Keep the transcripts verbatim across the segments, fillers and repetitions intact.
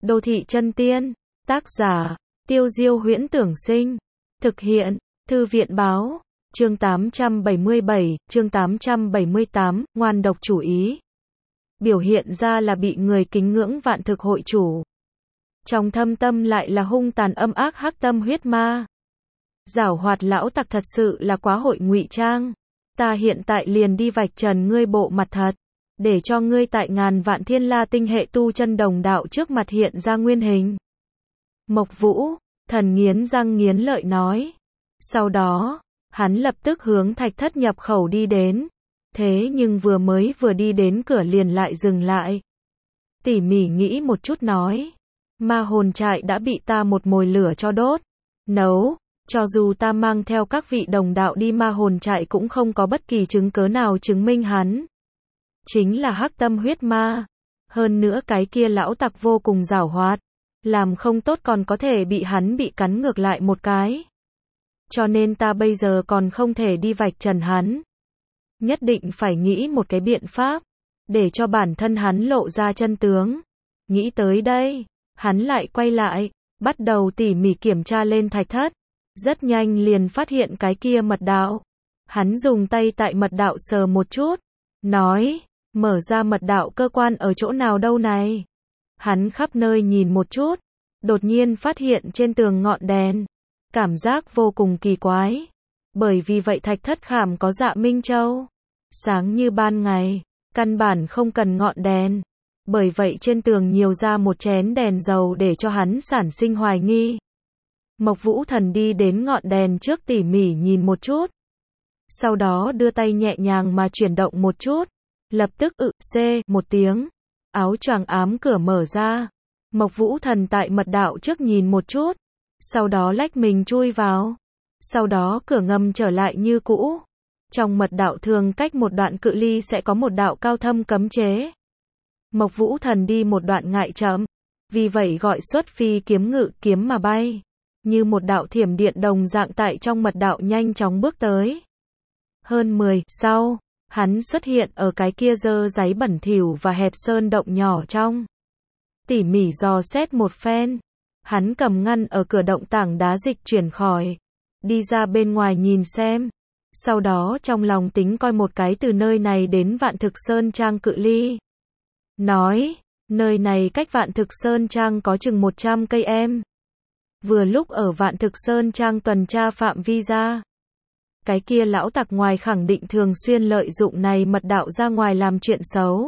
Đô thị chân tiên, tác giả, Tiêu Diêu Huyễn Tưởng Sinh, thực hiện, Thư viện báo, chương tám trăm bảy mươi bảy, chương tám trăm bảy mươi tám, ngoan độc chủ ý. Biểu hiện ra là bị người kính ngưỡng vạn thực hội chủ. Trong thâm tâm lại là hung tàn âm ác hắc tâm huyết ma. Giảo hoạt lão tặc thật sự là quá hội ngụy trang. Ta hiện tại liền đi vạch trần ngươi bộ mặt thật, để cho ngươi tại ngàn vạn thiên la tinh hệ tu chân đồng đạo trước mặt hiện ra nguyên hình. Mộc Vũ, thần nghiến răng nghiến lợi nói. Sau đó, hắn lập tức hướng thạch thất nhập khẩu đi đến. Thế nhưng vừa mới vừa đi đến cửa liền lại dừng lại. Tỉ mỉ nghĩ một chút nói. Ma hồn trại đã bị ta một mồi lửa cho đốt. Nấu, cho dù ta mang theo các vị đồng đạo đi ma hồn trại cũng không có bất kỳ chứng cớ nào chứng minh hắn chính là hắc tâm huyết ma. Hơn nữa cái kia lão tặc vô cùng giảo hoạt. Làm không tốt còn có thể bị hắn bị cắn ngược lại một cái. Cho nên ta bây giờ còn không thể đi vạch trần hắn. Nhất định phải nghĩ một cái biện pháp, để cho bản thân hắn lộ ra chân tướng. Nghĩ tới đây, hắn lại quay lại, bắt đầu tỉ mỉ kiểm tra lên thạch thất. Rất nhanh liền phát hiện cái kia mật đạo. Hắn dùng tay tại mật đạo sờ một chút, nói, mở ra mật đạo cơ quan ở chỗ nào đâu này. Hắn khắp nơi nhìn một chút, đột nhiên phát hiện trên tường ngọn đèn. Cảm giác vô cùng kỳ quái. Bởi vì vậy thạch thất khảm có dạ minh châu. Sáng như ban ngày, căn bản không cần ngọn đèn. Bởi vậy trên tường nhiều ra một chén đèn dầu để cho hắn sản sinh hoài nghi. Mộc Vũ Thần đi đến ngọn đèn trước tỉ mỉ nhìn một chút. Sau đó đưa tay nhẹ nhàng mà chuyển động một chút. Lập tức ự xê một tiếng. Áo choàng ám cửa mở ra. Mộc Vũ Thần tại mật đạo trước nhìn một chút. Sau đó lách mình chui vào. Sau đó cửa ngầm trở lại như cũ. Trong mật đạo thường cách một đoạn cự ly sẽ có một đạo cao thâm cấm chế. Mộc Vũ Thần đi một đoạn ngại chậm. Vì vậy gọi xuất phi kiếm ngự kiếm mà bay. Như một đạo thiểm điện đồng dạng tại trong mật đạo nhanh chóng bước tới. Hơn mười sau, hắn xuất hiện ở cái kia dơ giấy bẩn thỉu và hẹp sơn động nhỏ trong. Tỉ mỉ dò xét một phen. Hắn cầm ngăn ở cửa động tảng đá dịch chuyển khỏi. Đi ra bên ngoài nhìn xem. Sau đó trong lòng tính coi một cái từ nơi này đến Vạn Thực Sơn Trang cự ly. Nói, nơi này cách Vạn Thực Sơn Trang có chừng một trăm cây em. Vừa lúc ở Vạn Thực Sơn Trang tuần tra phạm vi ra. Cái kia lão tặc ngoài khẳng định thường xuyên lợi dụng này mật đạo ra ngoài làm chuyện xấu.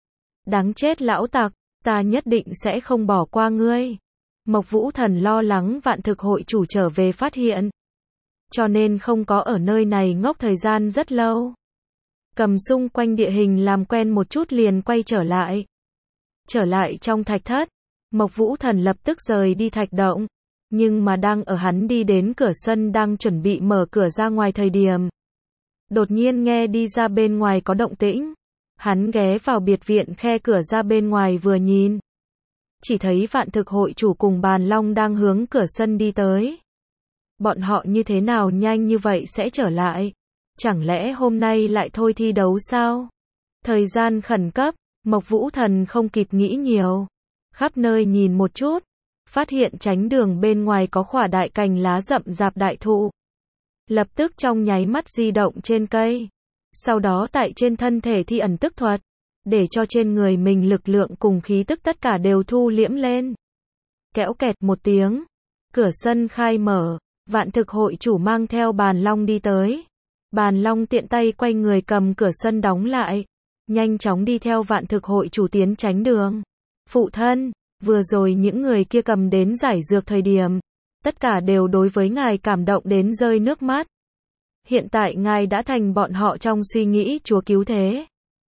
Đáng chết lão tặc, ta nhất định sẽ không bỏ qua ngươi. Mộc Vũ Thần lo lắng Vạn Thực hội chủ trở về phát hiện. Cho nên không có ở nơi này ngốc thời gian rất lâu. Cầm xung quanh địa hình làm quen một chút liền quay trở lại. Trở lại trong thạch thất. Mộc Vũ Thần lập tức rời đi thạch động. Nhưng mà đang ở hắn đi đến cửa sân đang chuẩn bị mở cửa ra ngoài thời điểm. Đột nhiên nghe đi ra bên ngoài có động tĩnh. Hắn ghé vào biệt viện khe cửa ra bên ngoài vừa nhìn. Chỉ thấy Vạn Thực hội chủ cùng Bàn Long đang hướng cửa sân đi tới. Bọn họ như thế nào nhanh như vậy sẽ trở lại? Chẳng lẽ hôm nay lại thôi thi đấu sao? Thời gian khẩn cấp, Mộc Vũ Thần không kịp nghĩ nhiều. Khắp nơi nhìn một chút. Phát hiện tránh đường bên ngoài có khỏa đại cành lá rậm rạp đại thụ. Lập tức trong nháy mắt di động trên cây. Sau đó tại trên thân thể thi ẩn tức thuật. Để cho trên người mình lực lượng cùng khí tức tất cả đều thu liễm lên. Kéo kẹt một tiếng. Cửa sân khai mở. Vạn Thực hội chủ mang theo Bàn Long đi tới. Bàn Long tiện tay quay người cầm cửa sân đóng lại. Nhanh chóng đi theo Vạn Thực hội chủ tiến tránh đường. Phụ thân, vừa rồi những người kia cầm đến giải dược thời điểm. Tất cả đều đối với ngài cảm động đến rơi nước mắt. Hiện tại ngài đã thành bọn họ trong suy nghĩ chúa cứu thế.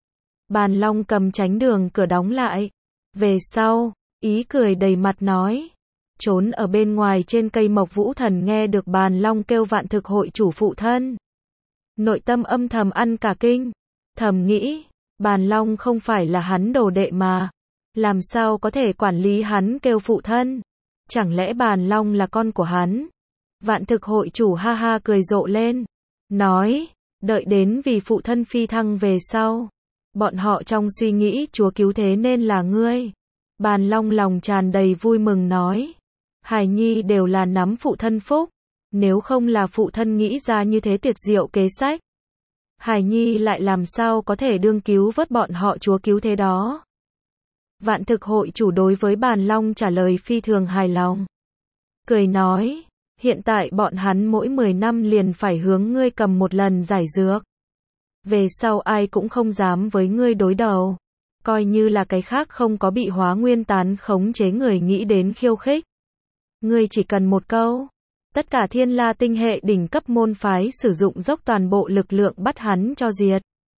Bàn Long cầm tránh đường cửa đóng lại. Về sau, ý cười đầy mặt nói. Trốn ở bên ngoài trên cây Mộc Vũ Thần nghe được Bàn Long kêu Vạn Thực hội chủ phụ thân. Nội tâm âm thầm ăn cả kinh. Thầm nghĩ, Bàn Long không phải là hắn đồ đệ mà. Làm sao có thể quản lý hắn kêu phụ thân? Chẳng lẽ Bàn Long là con của hắn? Vạn Thực hội chủ ha ha cười rộ lên. Nói, đợi đến vì phụ thân phi thăng về sau. Bọn họ trong suy nghĩ chúa cứu thế nên là ngươi. Bàn Long lòng tràn đầy vui mừng nói. Hài nhi đều là nắm phụ thân phúc. Nếu không là phụ thân nghĩ ra như thế tuyệt diệu kế sách, Hài nhi lại làm sao có thể đương cứu vớt bọn họ chúa cứu thế đó. Vạn thực hội chủ đối với Bàn Long trả lời phi thường hài lòng. Cười nói, hiện tại bọn hắn mỗi mười năm liền phải hướng ngươi cầm một lần giải dược. Về sau ai cũng không dám với ngươi đối đầu. Coi như là cái khác không có bị hóa nguyên tán khống chế người nghĩ đến khiêu khích. Ngươi chỉ cần một câu. Tất cả Thiên La tinh hệ đỉnh cấp môn phái sử dụng dốc toàn bộ lực lượng bắt hắn cho diệt.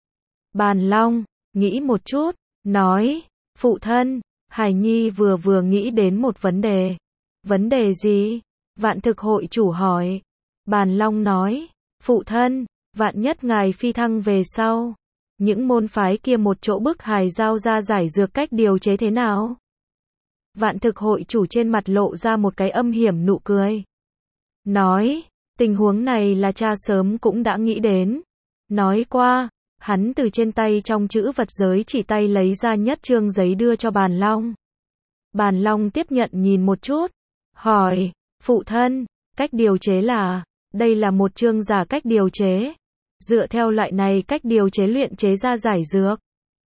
Bàn Long, nghĩ một chút, nói, phụ thân, Hài nhi vừa vừa nghĩ đến một vấn đề. Vấn đề gì? Vạn thực hội chủ hỏi. Bàn Long nói, phụ thân, vạn nhất ngài phi thăng về sau. Những môn phái kia một chỗ bức Hài giao ra giải dược cách điều chế thế nào? Vạn thực hội chủ trên mặt lộ ra một cái âm hiểm nụ cười. Nói, tình huống này là cha sớm cũng đã nghĩ đến. Nói qua, hắn từ trên tay trong chữ vật giới chỉ tay lấy ra nhất trương giấy đưa cho Bàn Long. Bàn Long tiếp nhận nhìn một chút, hỏi, phụ thân, cách điều chế là, đây là một chương giả cách điều chế. Dựa theo loại này cách điều chế luyện chế ra giải dược.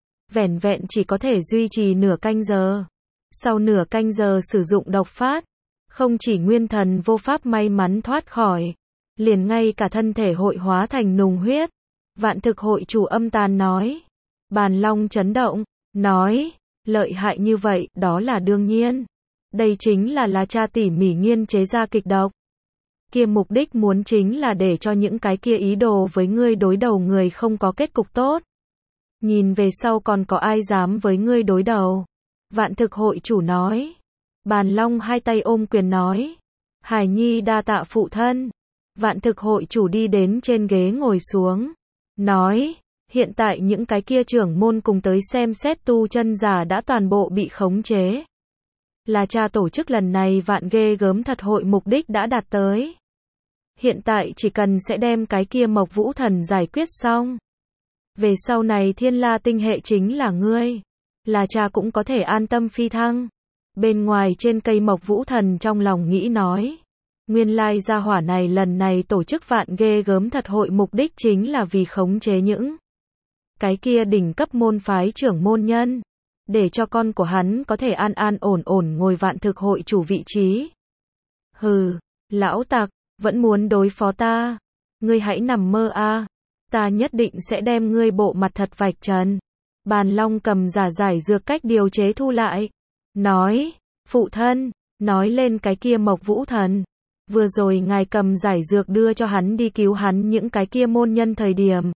Vẻn vẹn chỉ có thể duy trì nửa canh giờ. Sau nửa canh giờ sử dụng độc phát. Không chỉ nguyên thần vô pháp may mắn thoát khỏi. Liền ngay cả thân thể hội hóa thành nùng huyết. Vạn thực hội chủ âm tàn nói. Bàn Long chấn động, nói, lợi hại như vậy, đó là đương nhiên. Đây chính là là cha tỉ mỉ nghiên chế ra kịch độc. Kia mục đích muốn chính là để cho những cái kia ý đồ với ngươi đối đầu người không có kết cục tốt. Nhìn về sau còn có ai dám với ngươi đối đầu. Vạn thực hội chủ nói. Bàn Long hai tay ôm quyền nói. Hài nhi đa tạ phụ thân. Vạn thực hội chủ đi đến trên ghế ngồi xuống. Nói, hiện tại những cái kia trưởng môn cùng tới xem xét tu chân giả đã toàn bộ bị khống chế. Là cha tổ chức lần này vạn ghê gớm thật hội mục đích đã đạt tới. Hiện tại chỉ cần sẽ đem cái kia Mộc Vũ Thần giải quyết xong. Về sau này Thiên La tinh hệ chính là ngươi. Là cha cũng có thể an tâm phi thăng. Bên ngoài trên cây Mộc Vũ Thần trong lòng nghĩ nói. Nguyên lai gia hỏa này lần này tổ chức vạn ghê gớm thật hội mục đích chính là vì khống chế những cái kia đỉnh cấp môn phái trưởng môn nhân. Để cho con của hắn có thể an an ổn ổn ngồi vạn thực hội chủ vị trí. Hừ, lão tặc, vẫn muốn đối phó ta. Ngươi hãy nằm mơ a. Ta nhất định sẽ đem ngươi bộ mặt thật vạch trần. Bàn Long cầm giả giải dược cách điều chế thu lại. Nói, phụ thân, nói lên cái kia Mộc Vũ Thần. Vừa rồi ngài cầm giải dược đưa cho hắn đi cứu hắn những cái kia môn nhân thời điểm.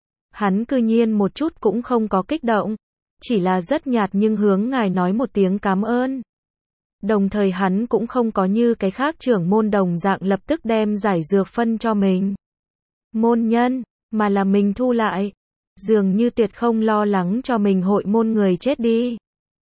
Hắn cư nhiên một chút cũng không có kích động. Chỉ là rất nhạt nhưng hướng ngài nói một tiếng cảm ơn. Đồng thời hắn cũng không có như cái khác trưởng môn đồng dạng lập tức đem giải dược phân cho mình. Môn nhân, mà là mình thu lại. Dường như tuyệt không lo lắng cho mình hội môn người chết đi.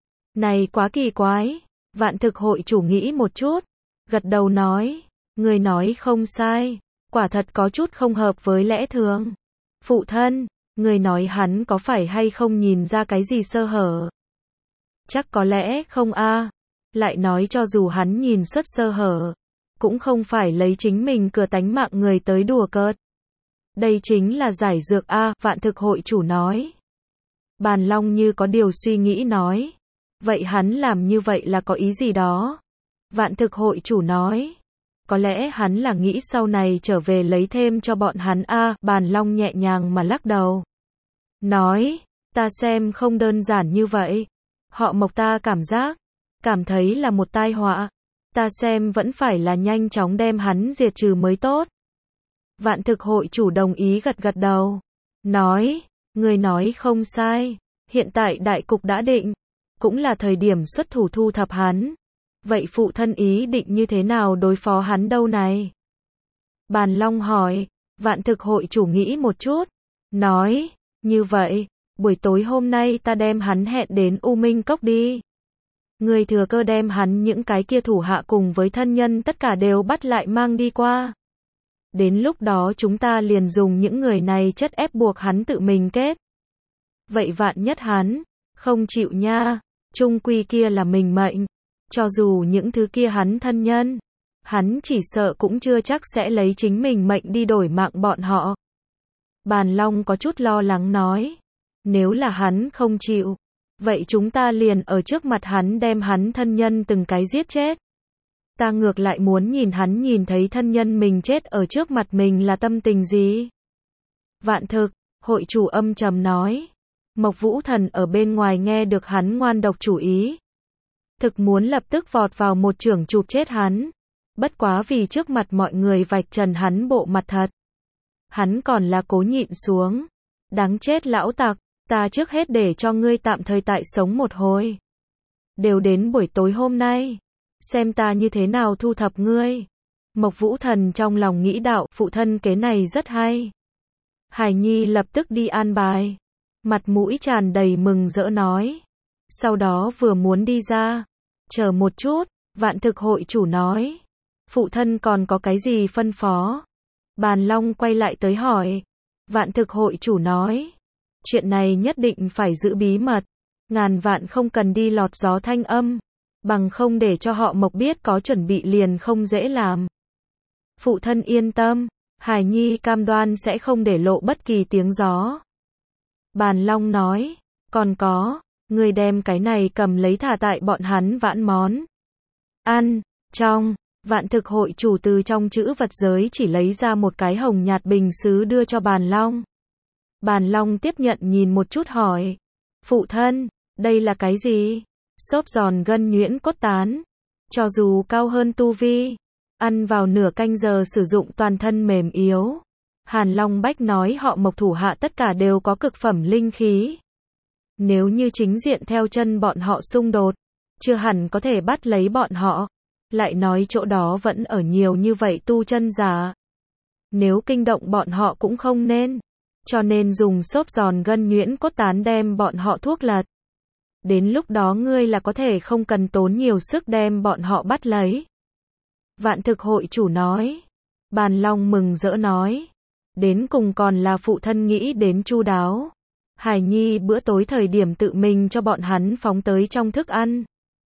Này quá kỳ quái. Vạn thực hội chủ nghĩ một chút. Gật đầu nói. Người nói không sai. Quả thật có chút không hợp với lẽ thường. Phụ thân. Người nói hắn có phải hay không nhìn ra cái gì sơ hở? Chắc có lẽ không a. Lại nói cho dù hắn nhìn xuất sơ hở, cũng không phải lấy chính mình cửa tánh mạng người tới đùa cợt. Đây chính là giải dược a, vạn thực hội chủ nói. Bàn Long như có điều suy nghĩ nói. Vậy hắn làm như vậy là có ý gì đó? Vạn thực hội chủ nói. Có lẽ hắn là nghĩ sau này trở về lấy thêm cho bọn hắn a. Bàn Long nhẹ nhàng mà lắc đầu. Nói, ta xem không đơn giản như vậy. Họ Mộc ta cảm giác, cảm thấy là một tai họa. Ta xem vẫn phải là nhanh chóng đem hắn diệt trừ mới tốt. Vạn thực hội chủ đồng ý gật gật đầu. Nói, người nói không sai. Hiện tại đại cục đã định. Cũng là thời điểm xuất thủ thu thập hắn. Vậy phụ thân ý định như thế nào đối phó hắn đâu này? Bàn Long hỏi. Vạn thực hội chủ nghĩ một chút. Nói, như vậy, buổi tối hôm nay ta đem hắn hẹn đến U Minh Cốc đi. Người thừa cơ đem hắn những cái kia thủ hạ cùng với thân nhân tất cả đều bắt lại mang đi qua. Đến lúc đó chúng ta liền dùng những người này chất ép buộc hắn tự mình kết. Vậy vạn nhất hắn không chịu nha. chung quy kia là mình mệnh. Cho dù những thứ kia hắn thân nhân, hắn chỉ sợ cũng chưa chắc sẽ lấy chính mình mệnh đi đổi mạng bọn họ. Bàn Long có chút lo lắng nói, nếu là hắn không chịu, vậy chúng ta liền ở trước mặt hắn đem hắn thân nhân từng cái giết chết. Ta ngược lại muốn nhìn hắn nhìn thấy thân nhân mình chết ở trước mặt mình là tâm tình gì. Vạn Thực, hội chủ âm trầm nói. Mộc Vũ Thần ở bên ngoài nghe được hắn ngoan độc chủ ý. Thực muốn lập tức vọt vào một chưởng chụp chết hắn. Bất quá vì trước mặt mọi người vạch trần hắn bộ mặt thật. Hắn còn là cố nhịn xuống. Đáng chết lão tặc, ta trước hết để cho ngươi tạm thời tại sống một hồi. Đều đến buổi tối hôm nay. Xem ta như thế nào thu thập ngươi. Mộc Vũ Thần trong lòng nghĩ đạo, phụ thân kế này rất hay. Hải Nhi lập tức đi an bài. Mặt mũi tràn đầy mừng rỡ nói. Sau đó vừa muốn đi ra. Chờ một chút, Vạn Thực hội chủ nói. Phụ thân còn có cái gì phân phó? Bàn Long quay lại tới hỏi. Vạn Thực hội chủ nói. Chuyện này nhất định phải giữ bí mật. Ngàn vạn không cần đi lọt gió thanh âm. Bằng không để cho họ Mộc biết có chuẩn bị liền không dễ làm. Phụ thân yên tâm. Hải Nhi cam đoan sẽ không để lộ bất kỳ tiếng gió. Bàn Long nói. Còn có, người đem cái này cầm lấy thả tại bọn hắn vãn món. Ăn, trong, Vạn Thực hội chủ từ trong chữ vật giới chỉ lấy ra một cái hồng nhạt bình sứ đưa cho Bàn Long. Bàn Long tiếp nhận nhìn một chút hỏi. Phụ thân, đây là cái gì? Xốp giòn gân nhuyễn cốt tán. Cho dù cao hơn tu vi, ăn vào nửa canh giờ sử dụng toàn thân mềm yếu. Hàn Long Bách nói họ Mộc thủ hạ tất cả đều có cực phẩm linh khí. Nếu như chính diện theo chân bọn họ xung đột, chưa hẳn có thể bắt lấy bọn họ. Lại nói chỗ đó vẫn ở nhiều như vậy tu chân giả. Nếu kinh động bọn họ cũng không nên. Cho nên dùng xốp giòn gân nhuyễn cốt tán đem bọn họ thuốc lật. Đến lúc đó ngươi là có thể không cần tốn nhiều sức đem bọn họ bắt lấy. Vạn Thực hội chủ nói. Bàn Long mừng rỡ nói. Đến cùng còn là phụ thân nghĩ đến chu đáo. Hải Nhi bữa tối thời điểm tự mình cho bọn hắn phóng tới trong thức ăn.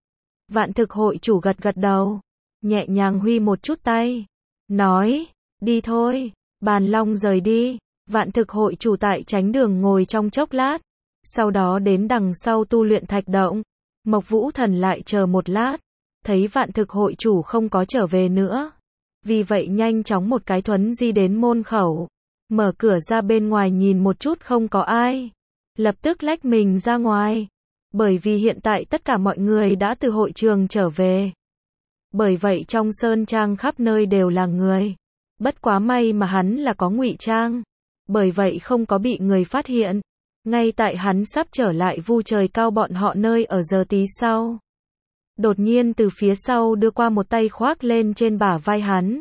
Vạn Thực hội chủ gật gật đầu. Nhẹ nhàng huy một chút tay. Nói. Đi thôi. Bàn Long rời đi. Vạn Thực hội chủ tại tránh đường ngồi trong chốc lát. Sau đó đến đằng sau tu luyện thạch động. Mộc Vũ Thần lại chờ một lát. Thấy Vạn Thực hội chủ không có trở về nữa. Vì vậy nhanh chóng một cái thuấn di đến môn khẩu. Mở cửa ra bên ngoài nhìn một chút không có ai. Lập tức lách mình ra ngoài. Bởi vì hiện tại tất cả mọi người đã từ hội trường trở về. Bởi vậy trong sơn trang khắp nơi đều là người. Bất quá may mà hắn là có ngụy trang. Bởi vậy không có bị người phát hiện. Ngay tại hắn sắp trở lại vu trời cao bọn họ nơi ở giờ tí sau. Đột nhiên từ phía sau đưa qua một tay khoác lên trên bả vai hắn.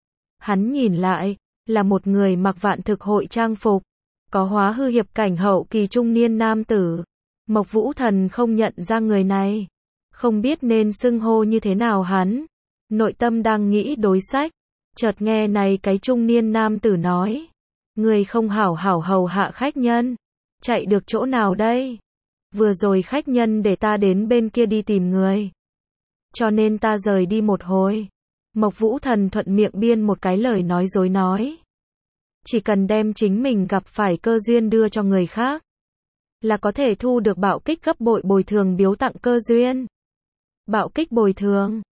Hắn nhìn lại, là một người mặc Vạn Thực hội trang phục. Có hóa hư hiệp cảnh hậu kỳ trung niên nam tử. Mộc Vũ Thần không nhận ra người này. Không biết nên xưng hô như thế nào hắn. Nội tâm đang nghĩ đối sách. Chợt nghe này cái trung niên nam tử nói. Người không hảo hảo hầu hạ khách nhân. Chạy được chỗ nào đây? Vừa rồi khách nhân để ta đến bên kia đi tìm người. Cho nên ta rời đi một hồi. Mộc Vũ Thần thuận miệng biên một cái lời nói dối nói. Chỉ cần đem chính mình gặp phải cơ duyên đưa cho người khác. Là có thể thu được bạo kích gấp bội bồi thường biếu tặng cơ duyên. Bạo kích bồi thường.